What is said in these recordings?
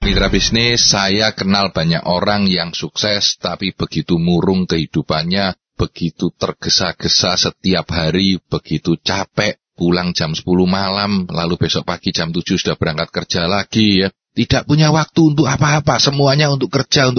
Mitra bisnis, saya kenal banyak orang yang sukses tapi begitu murung kehidupannya, begitu tergesa-gesa setiap hari, begitu capek, pulang jam 10 malam, lalu besok pagi jam 7 sudah berangkat kerja lagi ya. Tidak punya waktu untuk apa-apa, semuanya untuk kerja.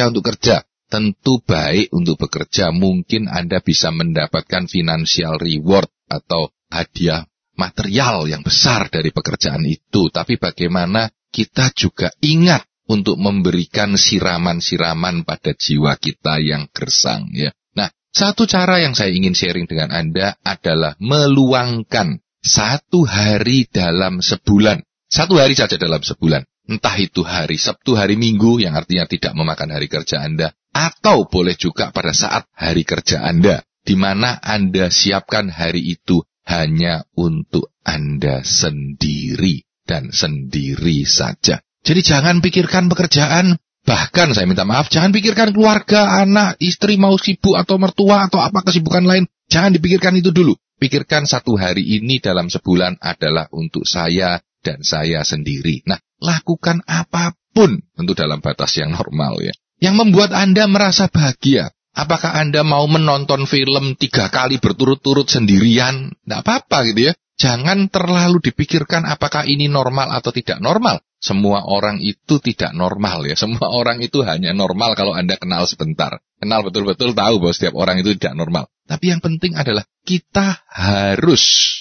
Tentu baik untuk bekerja, mungkin Anda bisa mendapatkan financial reward atau hadiah material yang besar dari pekerjaan itu. Tapi bagaimana kita juga ingat untuk memberikan siraman-siraman pada jiwa kita yang gersang ya. Nah, satu cara yang saya ingin sharing dengan Anda adalah meluangkan 1 hari dalam sebulan. 1 hari saja dalam sebulan. Entah itu hari Sabtu, hari Minggu, yang artinya tidak memakan hari kerja Anda. Atau boleh juga pada saat hari kerja Anda, di mana Anda siapkan hari itu hanya untuk Anda sendiri. Dan sendiri saja. Jadi jangan pikirkan pekerjaan, bahkan saya minta maaf, jangan pikirkan keluarga, anak, istri, mau sibuk atau mertua atau apa kesibukan lain. Jangan dipikirkan itu dulu. Pikirkan 1 hari ini dalam sebulan adalah untuk saya dan saya sendiri. Nah, lakukan apapun, tentu dalam batas yang normal ya, yang membuat Anda merasa bahagia. Apakah Anda mau menonton film 3 kali berturut-turut sendirian? Tidak apa-apa gitu ya. Jangan terlalu dipikirkan apakah ini normal atau tidak normal. Semua orang itu tidak normal ya. Semua orang itu hanya normal kalau Anda kenal sebentar. Kenal betul-betul tahu bahwa setiap orang itu tidak normal. Tapi yang penting adalah kita harus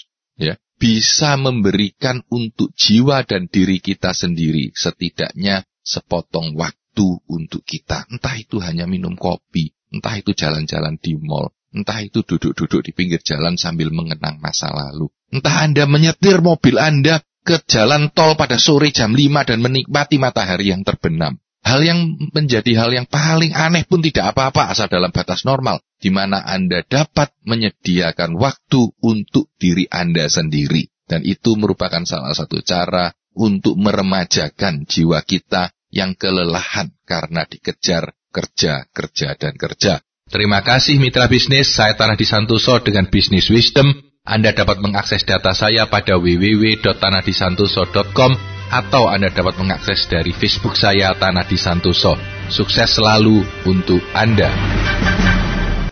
ya bisa memberikan untuk jiwa dan diri kita sendiri setidaknya sepotong waktu untuk kita. Entah itu hanya minum kopi, entah itu jalan-jalan di mall, entah itu duduk-duduk di pinggir jalan sambil mengenang masa lalu. Entah Anda menyetir mobil Anda ke jalan tol pada sore jam 5 dan menikmati matahari yang terbenam. Hal yang menjadi hal yang paling aneh pun tidak apa-apa asal dalam batas normal, di mana Anda dapat menyediakan waktu untuk diri Anda sendiri. Dan itu merupakan salah satu cara untuk meremajakan jiwa kita yang kelelahan karena dikejar kerja. Terima kasih mitra bisnis, saya Tanah Disantoso dengan Business Wisdom. Anda dapat mengakses data saya pada www.tanahdisantoso.com atau Anda dapat mengakses dari Facebook saya Tanah Disantoso. Sukses selalu untuk Anda.